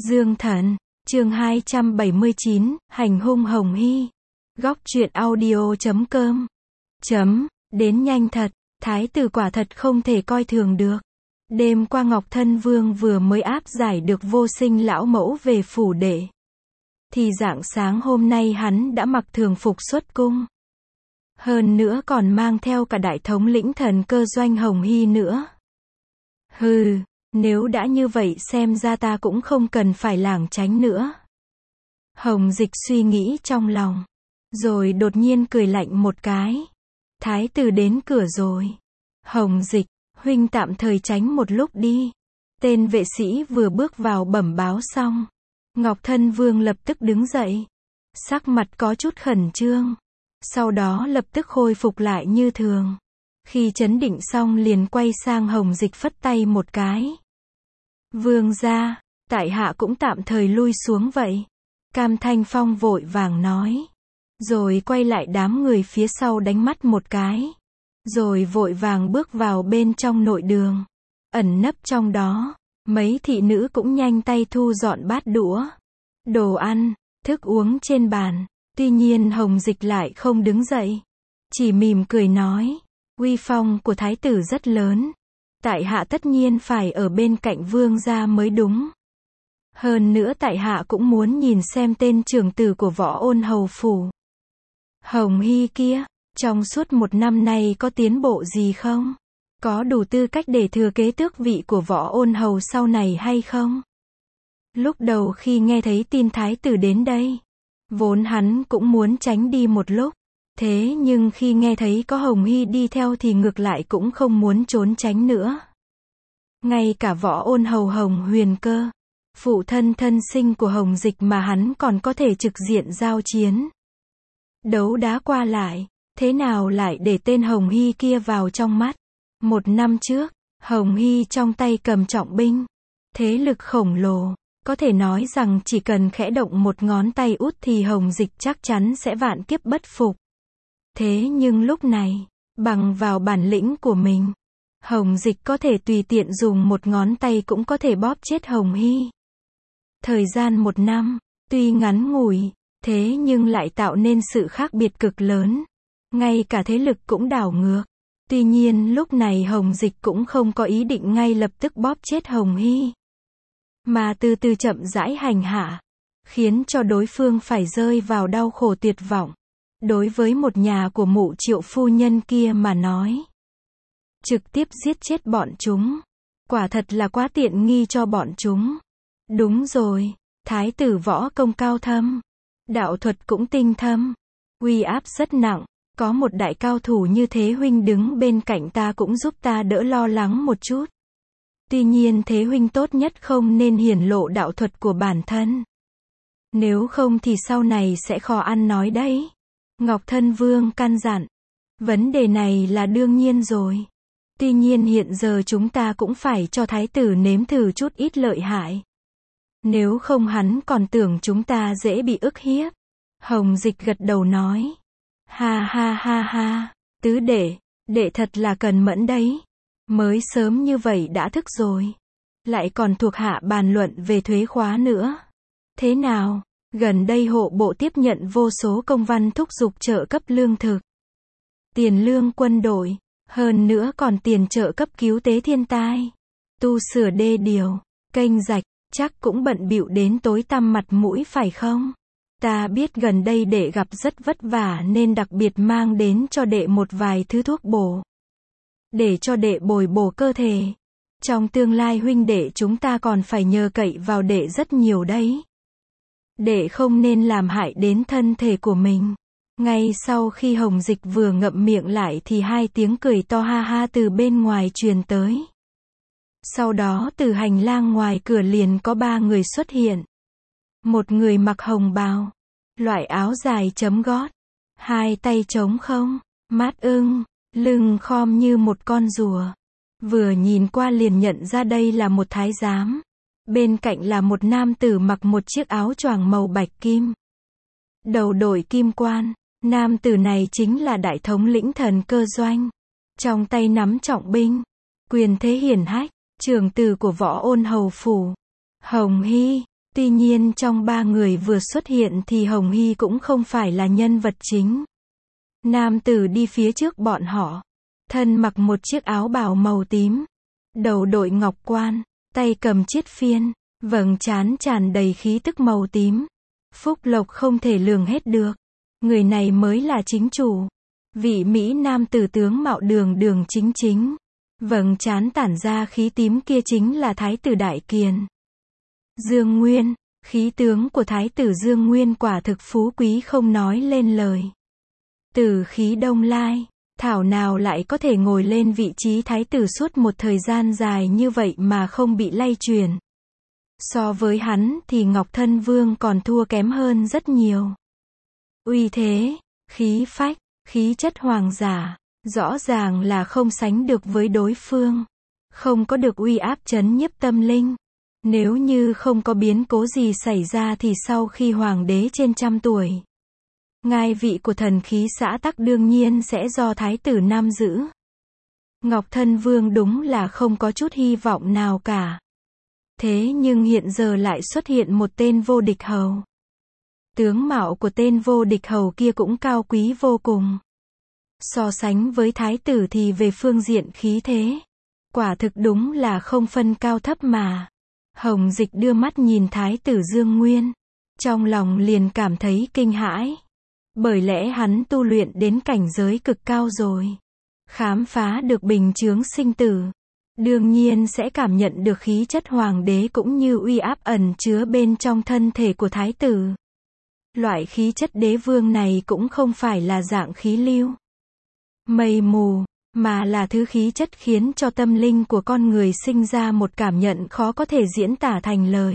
Dương Thần, chương 279, hành hung Hồng Hy. Góc truyện audio.com. Đến nhanh thật, thái tử quả thật không thể coi thường được. Đêm qua Ngọc Thân Vương vừa mới áp giải được Vô Sinh lão mẫu về phủ đệ. Thì rạng sáng hôm nay hắn đã mặc thường phục xuất cung. Hơn nữa còn mang theo cả đại thống lĩnh thần cơ doanh Hồng Hy nữa. Hừ, nếu đã như vậy xem ra ta cũng không cần phải lảng tránh nữa. Hồng Dịch suy nghĩ trong lòng. Rồi đột nhiên cười lạnh một cái. Thái tử đến cửa rồi. Hồng Dịch, huynh tạm thời tránh một lúc đi. Tên vệ sĩ vừa bước vào bẩm báo xong. Ngọc Thân Vương lập tức đứng dậy. Sắc mặt có chút khẩn trương. Sau đó lập tức khôi phục lại như thường. Khi trấn định xong liền quay sang Hồng Dịch phất tay một cái. Vương gia, tại hạ cũng tạm thời lui xuống vậy. Cam Thanh Phong vội vàng nói. Rồi quay lại đám người phía sau đánh mắt một cái. Rồi vội vàng bước vào bên trong nội đường. Ẩn nấp trong đó, mấy thị nữ cũng nhanh tay thu dọn bát đũa, đồ ăn, thức uống trên bàn. Tuy nhiên Hồng Dịch lại không đứng dậy. Chỉ mỉm cười nói. Uy phong của thái tử rất lớn. Tại hạ tất nhiên phải ở bên cạnh vương gia mới đúng. Hơn nữa tại hạ cũng muốn nhìn xem tên trưởng tử của Võ Ôn Hầu phủ. Hồng Hy kia, trong suốt một năm nay có tiến bộ gì không? Có đủ tư cách để thừa kế tước vị của Võ Ôn Hầu sau này hay không? Lúc đầu khi nghe thấy tin thái tử đến đây, vốn hắn cũng muốn tránh đi một lúc. Thế nhưng khi nghe thấy có Hồng Hy đi theo thì ngược lại cũng không muốn trốn tránh nữa. Ngay cả Võ Ôn Hầu Hồng Huyền Cơ, phụ thân thân sinh của Hồng Dịch mà hắn còn có thể trực diện giao chiến. Đấu đá qua lại, thế nào lại để tên Hồng Hy kia vào trong mắt. Một năm trước, Hồng Hy trong tay cầm trọng binh. Thế lực khổng lồ, có thể nói rằng chỉ cần khẽ động một ngón tay út thì Hồng Dịch chắc chắn sẽ vạn kiếp bất phục. Thế nhưng lúc này, bằng vào bản lĩnh của mình, Hồng Dịch có thể tùy tiện dùng một ngón tay cũng có thể bóp chết Hồng Hy. Thời gian một năm, tuy ngắn ngủi, thế nhưng lại tạo nên sự khác biệt cực lớn. Ngay cả thế lực cũng đảo ngược. Tuy nhiên lúc này Hồng Dịch cũng không có ý định ngay lập tức bóp chết Hồng Hy. Mà từ từ chậm rãi hành hạ. Khiến cho đối phương phải rơi vào đau khổ tuyệt vọng. Đối với một nhà của mụ Triệu phu nhân kia mà nói. Trực tiếp giết chết bọn chúng. Quả thật là quá tiện nghi cho bọn chúng. Đúng rồi, thái tử võ công cao thâm. Đạo thuật cũng tinh thâm. Uy áp rất nặng. Có một đại cao thủ như thế huynh đứng bên cạnh ta cũng giúp ta đỡ lo lắng một chút. Tuy nhiên thế huynh tốt nhất không nên hiển lộ đạo thuật của bản thân. Nếu không thì sau này sẽ khó ăn nói đấy. Ngọc Thân Vương căn dặn. Vấn đề này là đương nhiên rồi. Tuy nhiên hiện giờ chúng ta cũng phải cho thái tử nếm thử chút ít lợi hại. Nếu không hắn còn tưởng chúng ta dễ bị ức hiếp. Hồng Dịch gật đầu nói. Ha ha ha ha, tứ đệ, đệ thật là cần mẫn đấy. Mới sớm như vậy đã thức rồi. Lại còn thuộc hạ bàn luận về thuế khóa nữa. Thế nào, gần đây hộ bộ tiếp nhận vô số công văn thúc giục trợ cấp lương thực. Tiền lương quân đội, hơn nữa còn tiền trợ cấp cứu tế thiên tai. Tu sửa đê điều, kênh rạch, chắc cũng bận bịu đến tối tăm mặt mũi phải không? Ta biết gần đây đệ gặp rất vất vả nên đặc biệt mang đến cho đệ một vài thứ thuốc bổ. Để cho đệ bồi bổ cơ thể. Trong tương lai huynh đệ chúng ta còn phải nhờ cậy vào đệ rất nhiều đấy. Đệ không nên làm hại đến thân thể của mình. Ngay sau khi Hồng Dịch vừa ngậm miệng lại thì hai tiếng cười to ha ha từ bên ngoài truyền tới. Sau đó từ hành lang ngoài cửa liền có ba người xuất hiện. Một người mặc hồng bào, loại áo dài chấm gót, hai tay trống không, mắt ưng, lưng khom như một con rùa. Vừa nhìn qua liền nhận ra đây là một thái giám. Bên cạnh là một nam tử mặc một chiếc áo choàng màu bạch kim. Đầu đội kim quan, nam tử này chính là đại thống lĩnh thần cơ doanh. Trong tay nắm trọng binh, quyền thế hiển hách, trưởng tử của Võ Ôn Hầu phủ. Hồng Hy, Tuy nhiên trong ba người vừa xuất hiện thì Hồng Hy cũng không phải là nhân vật chính. Nam tử đi phía trước bọn họ, thân mặc một chiếc áo bào màu tím, đầu đội ngọc quan, tay cầm chiết phiên, vầng trán tràn đầy khí tức màu tím. Phúc lộc không thể lường hết được. Người này mới là chính chủ. Vị Mỹ nam tử tướng mạo đường đường chính chính, vầng trán tản ra khí tím kia chính là Thái tử Đại Kiền. Dương Nguyên, khí tướng của Thái tử Dương Nguyên quả thực phú quý không nói lên lời. Tử khí đông lai, thảo nào lại có thể ngồi lên vị trí thái tử suốt một thời gian dài như vậy mà không bị lay chuyển. So với hắn thì Ngọc Thân Vương còn thua kém hơn rất nhiều. Uy thế, khí phách, khí chất hoàng giả, rõ ràng là không sánh được với đối phương. Không có được uy áp trấn nhiếp tâm linh. Nếu như không có biến cố gì xảy ra thì sau khi hoàng đế trên 100 tuổi, ngai vị của thần khí xã tắc đương nhiên sẽ do thái tử nam giữ. Ngọc Thân Vương đúng là không có chút hy vọng nào cả. Thế nhưng hiện giờ lại xuất hiện một tên vô địch hầu. Tướng mạo của tên vô địch hầu kia cũng cao quý vô cùng. So sánh với thái tử thì về phương diện khí thế, quả thực đúng là không phân cao thấp mà. Hồng Dịch đưa mắt nhìn thái tử Dương Nguyên, trong lòng liền cảm thấy kinh hãi. Bởi lẽ hắn tu luyện đến cảnh giới cực cao rồi, khám phá được bình chướng sinh tử, đương nhiên sẽ cảm nhận được khí chất hoàng đế cũng như uy áp ẩn chứa bên trong thân thể của thái tử. Loại khí chất đế vương này cũng không phải là dạng khí lưu, mây mù, mà là thứ khí chất khiến cho tâm linh của con người sinh ra một cảm nhận khó có thể diễn tả thành lời.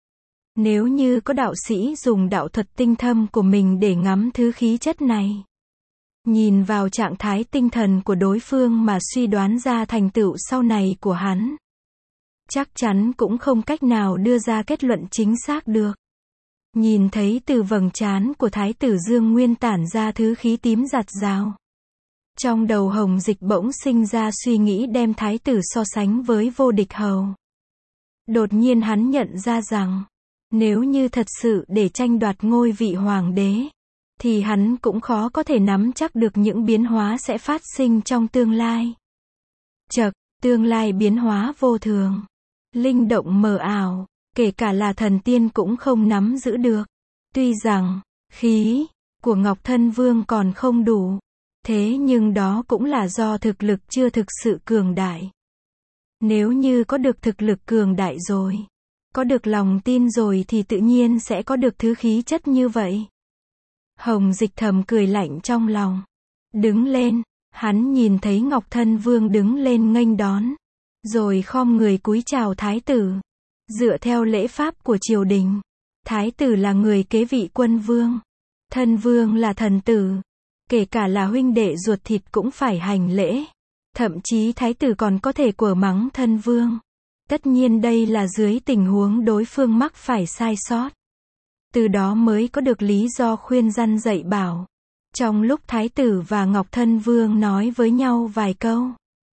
Nếu như có đạo sĩ dùng đạo thuật tinh thâm của mình để ngắm thứ khí chất này, nhìn vào trạng thái tinh thần của đối phương mà suy đoán ra thành tựu sau này của hắn, chắc chắn cũng không cách nào đưa ra kết luận chính xác được. Nhìn thấy từ vầng trán của thái tử Dương Nguyên tản ra thứ khí tím rạt rào, trong đầu Hồng Dịch bỗng sinh ra suy nghĩ đem thái tử so sánh với vô địch hầu. Đột nhiên hắn nhận ra rằng, nếu như thật sự để tranh đoạt ngôi vị hoàng đế, thì hắn cũng khó có thể nắm chắc được những biến hóa sẽ phát sinh trong tương lai. Chậc, tương lai biến hóa vô thường, linh động mờ ảo, kể cả là thần tiên cũng không nắm giữ được. Tuy rằng, khí của Ngọc Thân Vương còn không đủ, thế nhưng đó cũng là do thực lực chưa thực sự cường đại. Nếu như có được thực lực cường đại rồi, có được lòng tin rồi thì tự nhiên sẽ có được thứ khí chất như vậy. Hồng Dịch thầm cười lạnh trong lòng. Đứng lên, hắn nhìn thấy Ngọc Thân Vương đứng lên nghênh đón, rồi khom người cúi chào thái tử. Dựa theo lễ pháp của triều đình, thái tử là người kế vị quân vương, thân vương là thần tử, kể cả là huynh đệ ruột thịt cũng phải hành lễ. Thậm chí thái tử còn có thể quở mắng thân vương. Tất nhiên đây là dưới tình huống đối phương mắc phải sai sót. Từ đó mới có được lý do khuyên răn dạy bảo. Trong lúc thái tử và Ngọc Thân Vương nói với nhau vài câu,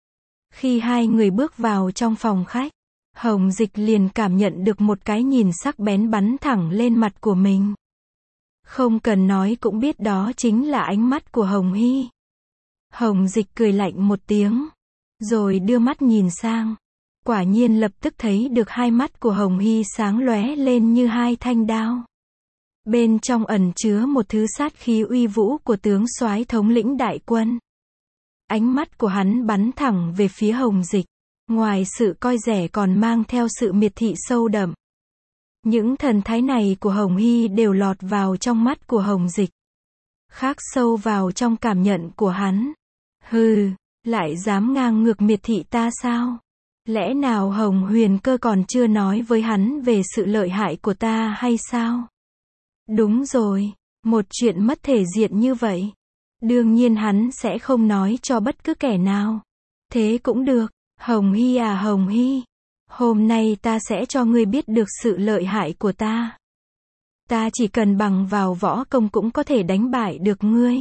khi hai người bước vào trong phòng khách, Hồng Dịch liền cảm nhận được một cái nhìn sắc bén bắn thẳng lên mặt của mình. Không cần nói cũng biết đó chính là ánh mắt của Hồng Hy. Hồng Dịch cười lạnh một tiếng, rồi đưa mắt nhìn sang. Quả nhiên lập tức thấy được hai mắt của Hồng Hy sáng lóe lên như hai thanh đao. Bên trong ẩn chứa một thứ sát khí uy vũ của tướng soái thống lĩnh đại quân. Ánh mắt của hắn bắn thẳng về phía Hồng Dịch, ngoài sự coi rẻ còn mang theo sự miệt thị sâu đậm. Những thần thái này của Hồng Hy đều lọt vào trong mắt của Hồng Dịch, khắc sâu vào trong cảm nhận của hắn. Hừ, lại dám ngang ngược miệt thị ta sao? Lẽ nào Hồng Huyền Cơ còn chưa nói với hắn về sự lợi hại của ta hay sao? Đúng rồi, một chuyện mất thể diện như vậy, đương nhiên hắn sẽ không nói cho bất cứ kẻ nào. Thế cũng được, Hồng Hy à Hồng Hy, hôm nay ta sẽ cho ngươi biết được sự lợi hại của ta. Ta chỉ cần bằng vào võ công cũng có thể đánh bại được ngươi.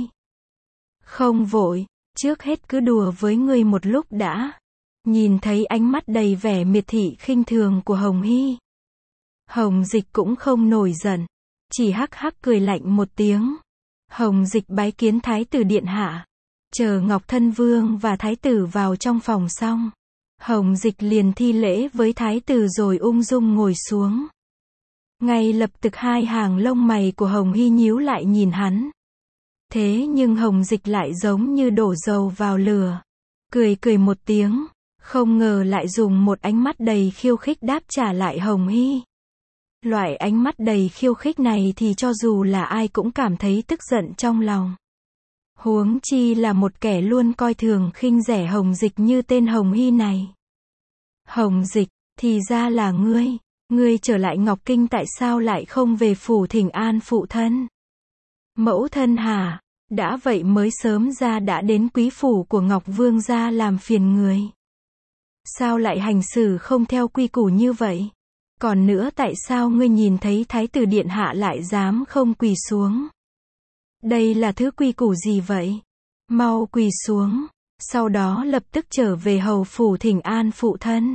Không vội, trước hết cứ đùa với ngươi một lúc đã. Nhìn thấy ánh mắt đầy vẻ miệt thị khinh thường của Hồng Hy, Hồng Dịch cũng không nổi giận, chỉ hắc hắc cười lạnh một tiếng. Hồng Dịch bái kiến Thái tử điện hạ. Chờ Ngọc Thân Vương và Thái tử vào trong phòng xong, Hồng Dịch liền thi lễ với Thái tử rồi ung dung ngồi xuống. Ngay lập tức hai hàng lông mày của Hồng Hy nhíu lại nhìn hắn. Thế nhưng Hồng Dịch lại giống như đổ dầu vào lửa. Cười cười một tiếng, không ngờ lại dùng một ánh mắt đầy khiêu khích đáp trả lại Hồng Hy. Loại ánh mắt đầy khiêu khích này thì cho dù là ai cũng cảm thấy tức giận trong lòng. Huống chi là một kẻ luôn coi thường khinh rẻ Hồng Dịch như tên Hồng Hy này. Hồng Dịch, thì ra là ngươi trở lại Ngọc Kinh tại sao lại không về phủ thỉnh an phụ thân? Mẫu thân hả? Đã vậy mới sớm ra đã đến quý phủ của Ngọc Vương gia làm phiền người. Sao lại hành xử không theo quy củ như vậy? Còn nữa tại sao ngươi nhìn thấy Thái tử điện hạ lại dám không quỳ xuống? Đây là thứ quy củ gì vậy? Mau quỳ xuống, sau đó lập tức trở về hầu phủ thỉnh an phụ thân.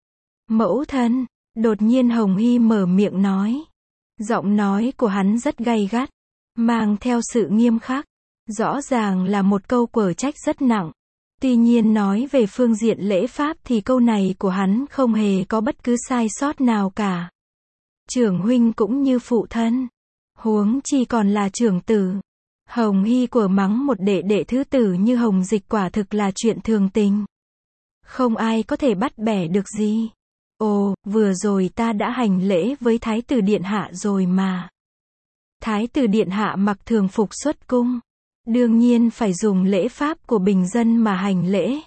Mẫu thân, đột nhiên Hồng Hy mở miệng nói. Giọng nói của hắn rất gay gắt, mang theo sự nghiêm khắc. Rõ ràng là một câu quở trách rất nặng. Tuy nhiên nói về phương diện lễ pháp thì câu này của hắn không hề có bất cứ sai sót nào cả. Trưởng huynh cũng như phụ thân. Huống chi còn là trưởng tử. Hồng Hy của mắng một đệ đệ thứ tử như Hồng Dịch quả thực là chuyện thường tình. Không ai có thể bắt bẻ được gì. Ồ, vừa rồi ta đã hành lễ với Thái tử điện hạ rồi mà. Thái tử điện hạ mặc thường phục xuất cung. Đương nhiên phải dùng lễ pháp của bình dân mà hành lễ.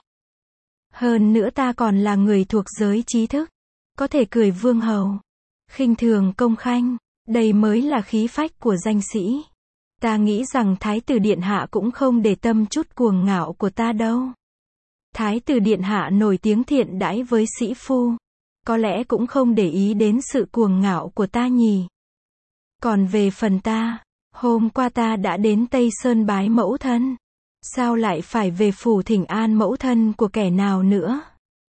Hơn nữa ta còn là người thuộc giới trí thức. Có thể cười vương hầu. Khinh thường công khanh. Đây mới là khí phách của danh sĩ. Ta nghĩ rằng Thái tử điện hạ cũng không để tâm chút cuồng ngạo của ta đâu. Thái tử điện hạ nổi tiếng thiện đãi với sĩ phu. Có lẽ cũng không để ý đến sự cuồng ngạo của ta nhỉ. Còn về phần ta, hôm qua ta đã đến Tây Sơn bái mẫu thân. Sao lại phải về phủ thỉnh an mẫu thân của kẻ nào nữa?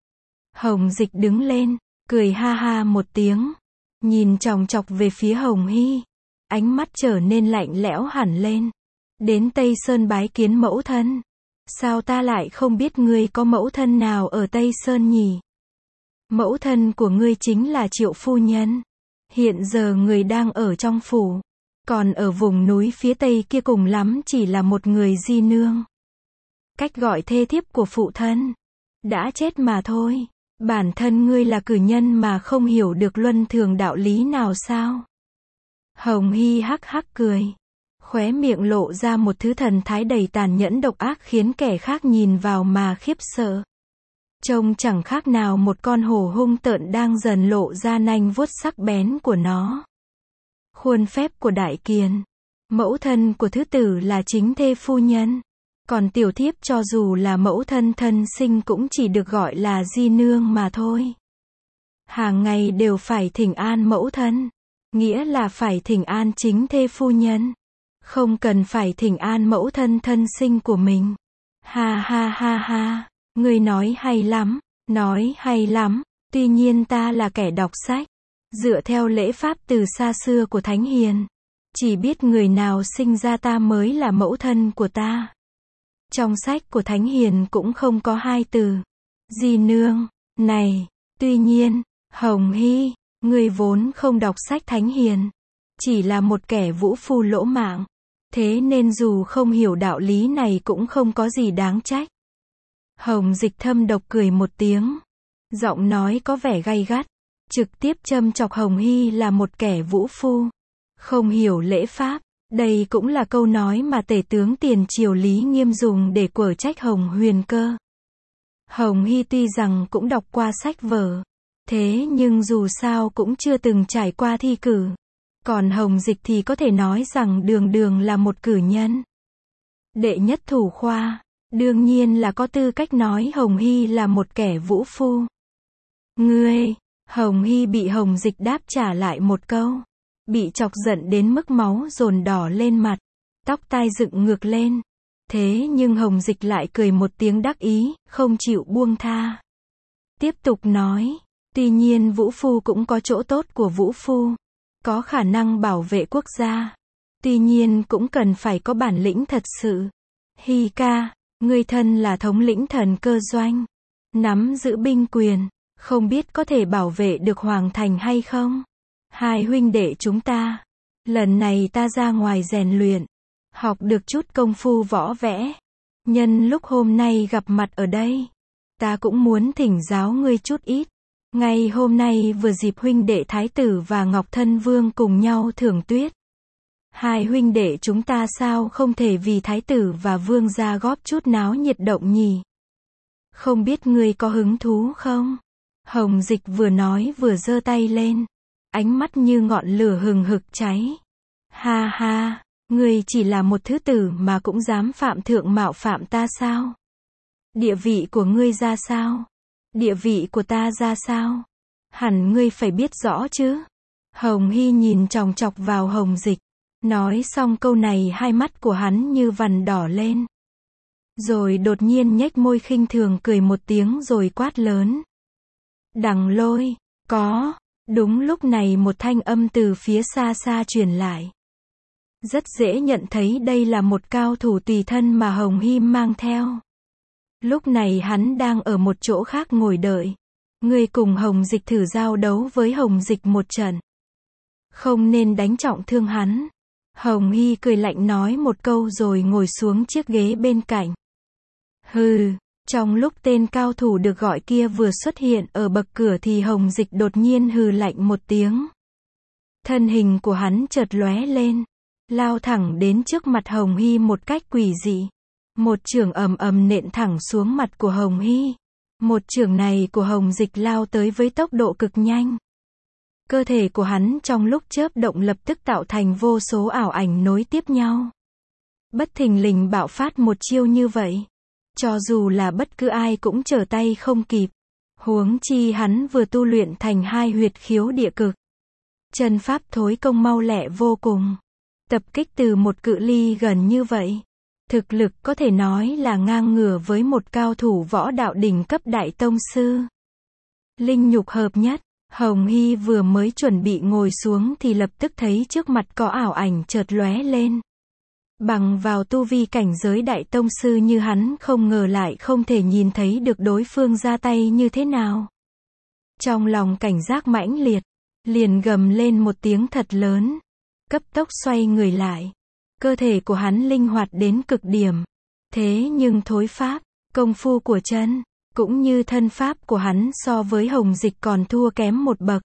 Hồng Dịch đứng lên, cười ha ha một tiếng. Nhìn chòng chọc về phía Hồng Hy. Ánh mắt trở nên lạnh lẽo hẳn lên. Đến Tây Sơn bái kiến mẫu thân. Sao ta lại không biết ngươi có mẫu thân nào ở Tây Sơn nhỉ? Mẫu thân của ngươi chính là Triệu phu nhân. Hiện giờ người đang ở trong phủ. Còn ở vùng núi phía tây kia cùng lắm chỉ là một người di nương. Cách gọi thê thiếp của phụ thân. Đã chết mà thôi. Bản thân ngươi là cử nhân mà không hiểu được luân thường đạo lý nào sao? Hồng Hy hắc hắc cười. Khóe miệng lộ ra một thứ thần thái đầy tàn nhẫn độc ác khiến kẻ khác nhìn vào mà khiếp sợ. Trông chẳng khác nào một con hổ hung tợn đang dần lộ ra nanh vuốt sắc bén của nó. Khuôn phép của Đại Kiền. Mẫu thân của thứ tử là chính thê phu nhân. Còn tiểu thiếp cho dù là mẫu thân thân sinh cũng chỉ được gọi là di nương mà thôi. Hàng ngày đều phải thỉnh an mẫu thân. Nghĩa là phải thỉnh an chính thê phu nhân. Không cần phải thỉnh an mẫu thân thân sinh của mình. Ha ha ha ha. Ngươi nói hay lắm. Nói hay lắm. Tuy nhiên ta là kẻ đọc sách. Dựa theo lễ pháp từ xa xưa của Thánh Hiền. Chỉ biết người nào sinh ra ta mới là mẫu thân của ta. Trong sách của Thánh Hiền cũng không có hai từ di nương này. Tuy nhiên, Hồng Hy, ngươi vốn không đọc sách Thánh Hiền. Chỉ là một kẻ vũ phu lỗ mạng. Thế nên dù không hiểu đạo lý này cũng không có gì đáng trách. Hồng Dịch thâm độc cười một tiếng. Giọng nói có vẻ gay gắt. Trực tiếp châm chọc Hồng Hy là một kẻ vũ phu. Không hiểu lễ pháp. Đây cũng là câu nói mà tể tướng tiền triều Lý Nghiêm dùng để quở trách Hồng Huyền Cơ. Hồng Hy tuy rằng cũng đọc qua sách vở. Thế nhưng dù sao cũng chưa từng trải qua thi cử. Còn Hồng Dịch thì có thể nói rằng đường đường là một cử nhân. Đệ nhất thủ khoa. Đương nhiên là có tư cách nói Hồng Hy là một kẻ vũ phu. Ngươi, Hồng Hy bị Hồng Dịch đáp trả lại một câu. Bị chọc giận đến mức máu dồn đỏ lên mặt. Tóc tai dựng ngược lên. Thế nhưng Hồng Dịch lại cười một tiếng đắc ý, không chịu buông tha. Tiếp tục nói. Tuy nhiên vũ phu cũng có chỗ tốt của vũ phu, có khả năng bảo vệ quốc gia. Tuy nhiên cũng cần phải có bản lĩnh thật sự. Hy ca, ngươi thân là thống lĩnh thần cơ doanh, nắm giữ binh quyền, không biết có thể bảo vệ được hoàng thành hay không? Hai huynh đệ chúng ta, lần này ta ra ngoài rèn luyện, học được chút công phu võ vẽ. Nhân lúc hôm nay gặp mặt ở đây, ta cũng muốn thỉnh giáo ngươi chút ít. Ngày hôm nay vừa dịp huynh đệ Thái tử và Ngọc Thân Vương cùng nhau thưởng tuyết. Hai huynh đệ chúng ta sao không thể vì Thái tử và Vương gia góp chút náo nhiệt động nhỉ? Không biết ngươi có hứng thú không? Hồng Dịch vừa nói vừa giơ tay lên, ánh mắt như ngọn lửa hừng hực cháy. Ha ha, ngươi chỉ là một thứ tử mà cũng dám phạm thượng mạo phạm ta sao? Địa vị của ngươi ra sao? Địa vị của ta ra sao? Hẳn ngươi phải biết rõ chứ. Hồng Hy nhìn chòng chọc vào Hồng Dịch. Nói xong câu này hai mắt của hắn như vằn đỏ lên. Rồi đột nhiên nhếch môi khinh thường cười một tiếng rồi quát lớn. Đằng Lôi, có. Đúng lúc này một thanh âm từ phía xa xa truyền lại. Rất dễ nhận thấy đây là một cao thủ tùy thân mà Hồng Hy mang theo. Lúc này hắn đang ở một chỗ khác ngồi đợi. Ngươi cùng Hồng Dịch thử giao đấu với Hồng Dịch một trận. Không nên đánh trọng thương hắn. Hồng Hy cười lạnh nói một câu rồi ngồi xuống chiếc ghế bên cạnh. Hừ, trong lúc tên cao thủ được gọi kia vừa xuất hiện ở bậc cửa thì Hồng Dịch đột nhiên hừ lạnh một tiếng. Thân hình của hắn chợt lóe lên, lao thẳng đến trước mặt Hồng Hy một cách quỷ dị. Một chưởng ầm ầm nện thẳng xuống mặt của Hồng Hy. Một chưởng này của Hồng Dịch lao tới với tốc độ cực nhanh. Cơ thể của hắn trong lúc chớp động lập tức tạo thành vô số ảo ảnh nối tiếp nhau. Bất thình lình bạo phát một chiêu như vậy. Cho dù là bất cứ ai cũng trở tay không kịp. Huống chi hắn vừa tu luyện thành hai huyệt khiếu địa cực. Chân pháp thối công mau lẹ vô cùng. Tập kích từ một cự ly gần như vậy. Thực lực có thể nói là ngang ngửa với một cao thủ võ đạo đỉnh cấp đại tông sư. Linh nhục hợp nhất. Hồng Hy vừa mới chuẩn bị ngồi xuống thì lập tức thấy trước mặt có ảo ảnh chợt lóe lên. Bằng vào tu vi cảnh giới đại tông sư như hắn không ngờ lại không thể nhìn thấy được đối phương ra tay như thế nào. Trong lòng cảnh giác mãnh liệt, liền gầm lên một tiếng thật lớn. Cấp tốc xoay người lại. Cơ thể của hắn linh hoạt đến cực điểm. Thế nhưng thối pháp, công phu của chân, cũng như thân pháp của hắn so với Hồng Dịch còn thua kém một bậc.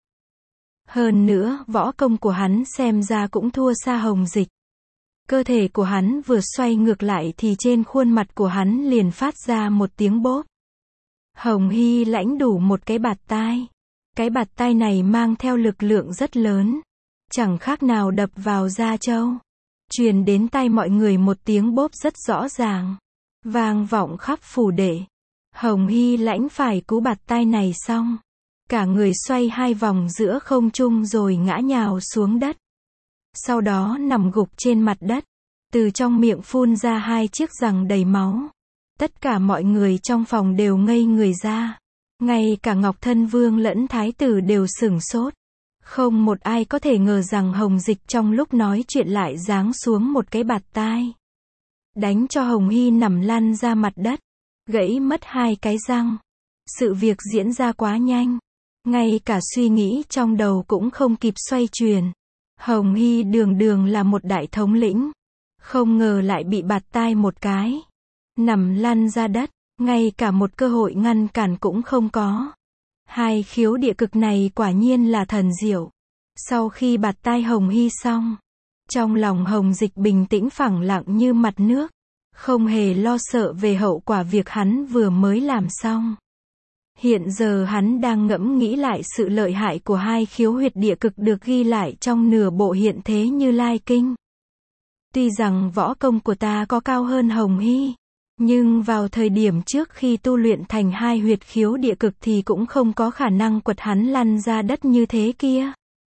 Hơn nữa, võ công của hắn xem ra cũng thua xa Hồng Dịch. Cơ thể của hắn vừa xoay ngược lại thì trên khuôn mặt của hắn liền phát ra một tiếng bốp. Hồng Hy lãnh đủ một cái bạt tai. Cái bạt tai này mang theo lực lượng rất lớn. Chẳng khác nào đập vào da trâu. Truyền đến tai mọi người một tiếng bốp rất rõ ràng. Vang vọng khắp phủ đệ. Hồng Hy lãnh phải cú bạt tai này xong. Cả người xoay hai vòng giữa không trung rồi ngã nhào xuống đất. Sau đó nằm gục trên mặt đất. Từ trong miệng phun ra hai chiếc răng đầy máu. Tất cả mọi người trong phòng đều ngây người ra. Ngay cả Ngọc Thân Vương lẫn Thái tử đều sửng sốt. Không một ai có thể ngờ rằng Hồng Dịch trong lúc nói chuyện lại giáng xuống một cái bạt tai. Đánh cho Hồng Hy nằm lăn ra mặt đất. Gãy mất hai cái răng. Sự việc diễn ra quá nhanh. Ngay cả suy nghĩ trong đầu cũng không kịp xoay chuyển. Hồng Hy đường đường là một đại thống lĩnh. Không ngờ lại bị bạt tai một cái. Nằm lăn ra đất. Ngay cả một cơ hội ngăn cản cũng không có. Hai khiếu địa cực này quả nhiên là thần diệu. Sau khi bạt tai Hồng Hy xong, trong lòng Hồng Dịch bình tĩnh phẳng lặng như mặt nước. Không hề lo sợ về hậu quả việc hắn vừa mới làm xong. Hiện giờ hắn đang ngẫm nghĩ lại sự lợi hại của hai khiếu huyệt địa cực được ghi lại trong nửa bộ hiện thế Như Lai Kinh. Tuy rằng võ công của ta có cao hơn Hồng Hy, nhưng vào thời điểm trước khi tu luyện thành hai huyệt khiếu địa cực thì cũng không có khả năng quật hắn lăn ra đất như thế kia.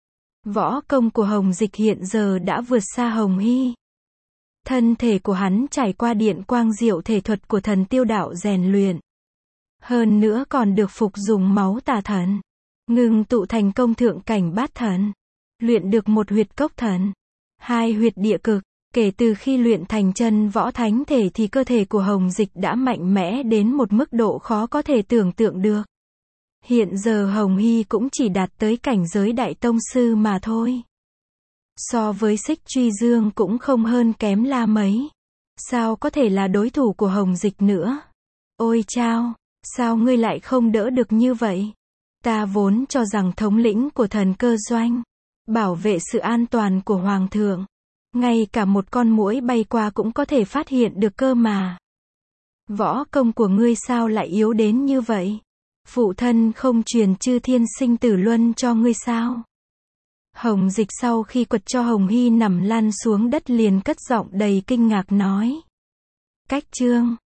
Võ công của Hồng Dịch hiện giờ đã vượt xa Hồng Hy. Thân thể của hắn trải qua điện quang diệu thể thuật của thần tiêu đạo rèn luyện. Hơn nữa còn được phục dùng máu tà thần. ngừng tụ thành công thượng cảnh bát thần. Luyện được một huyệt cốc thần, hai huyệt địa cực. Kể từ khi luyện thành chân võ thánh thể thì cơ thể của Hồng Dịch đã mạnh mẽ đến một mức độ khó có thể tưởng tượng được. Hiện giờ Hồng Hy cũng chỉ đạt tới cảnh giới đại tông sư mà thôi. So với Xích Truy Dương cũng không hơn kém là mấy. Sao có thể là đối thủ của Hồng Dịch nữa? Ôi chao, sao ngươi lại không đỡ được như vậy? Ta vốn cho rằng thống lĩnh của thần cơ doanh, bảo vệ sự an toàn của Hoàng thượng. Ngay cả một con muỗi bay qua cũng có thể phát hiện được cơ mà. Võ công của ngươi sao lại yếu đến như vậy? Phụ thân không truyền Chư Thiên Sinh Tử Luân cho ngươi sao? Hồng Dịch sau khi quật cho Hồng Hy nằm lăn xuống đất liền cất giọng đầy kinh ngạc nói. Cách chương